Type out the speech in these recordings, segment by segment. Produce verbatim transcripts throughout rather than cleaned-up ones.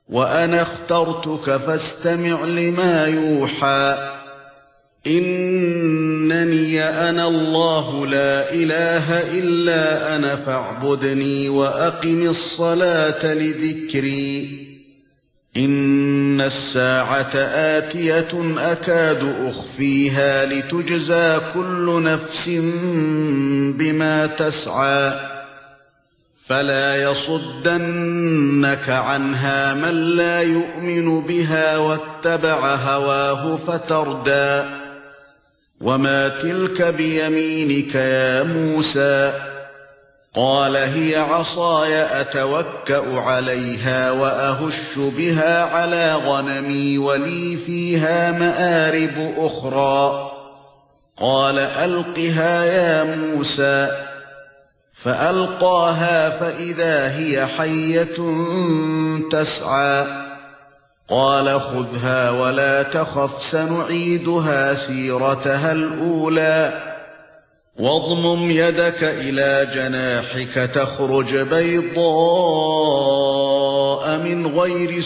وأنا اخترتك فاستمع لما يوحى إنني أنا الله لا إله إلا أنا فاعبدني وأقم الصلاة لذكري إن الساعة آتية أكاد أخفيها لتجزى كل نفس بما تسعى فلا يصدنك عنها من لا يؤمن بها واتبع هواه فتردى وما تلك بيمينك يا موسى قال هي عصاي أتوكأ عليها وأهش بها على غنمي ولي فيها مآرب أخرى قال ألقها يا موسى فألقاها فإذا هي حية تسعى قال خذها ولا تخف سنعيدها سيرتها الأولى واضمم يدك إلى جناحك تخرج بيضاء من غير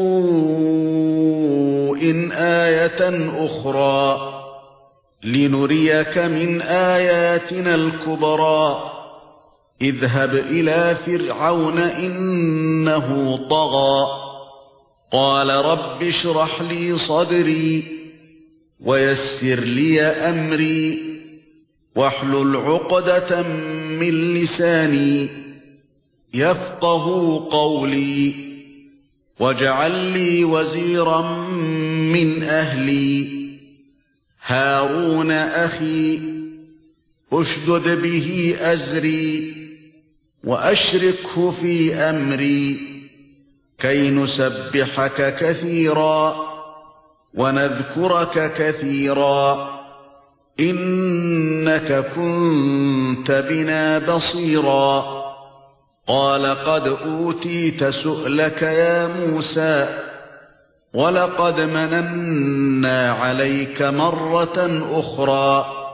سوء آية أخرى لنريك من آياتنا الكبرى اذهب إلى فرعون إنه طغى قال رب اشرح لي صدري ويسر لي أمري واحلل عقدة من لساني يفقهوا قولي واجعل لي وزيرا من أهلي هارون أخي اشدد به أزري وأشركه في أمري كي نسبحك كثيرا ونذكرك كثيرا إنك كنت بنا بصيرا قال قد أوتيت سؤلك يا موسى ولقد مننا عليك مرة أخرى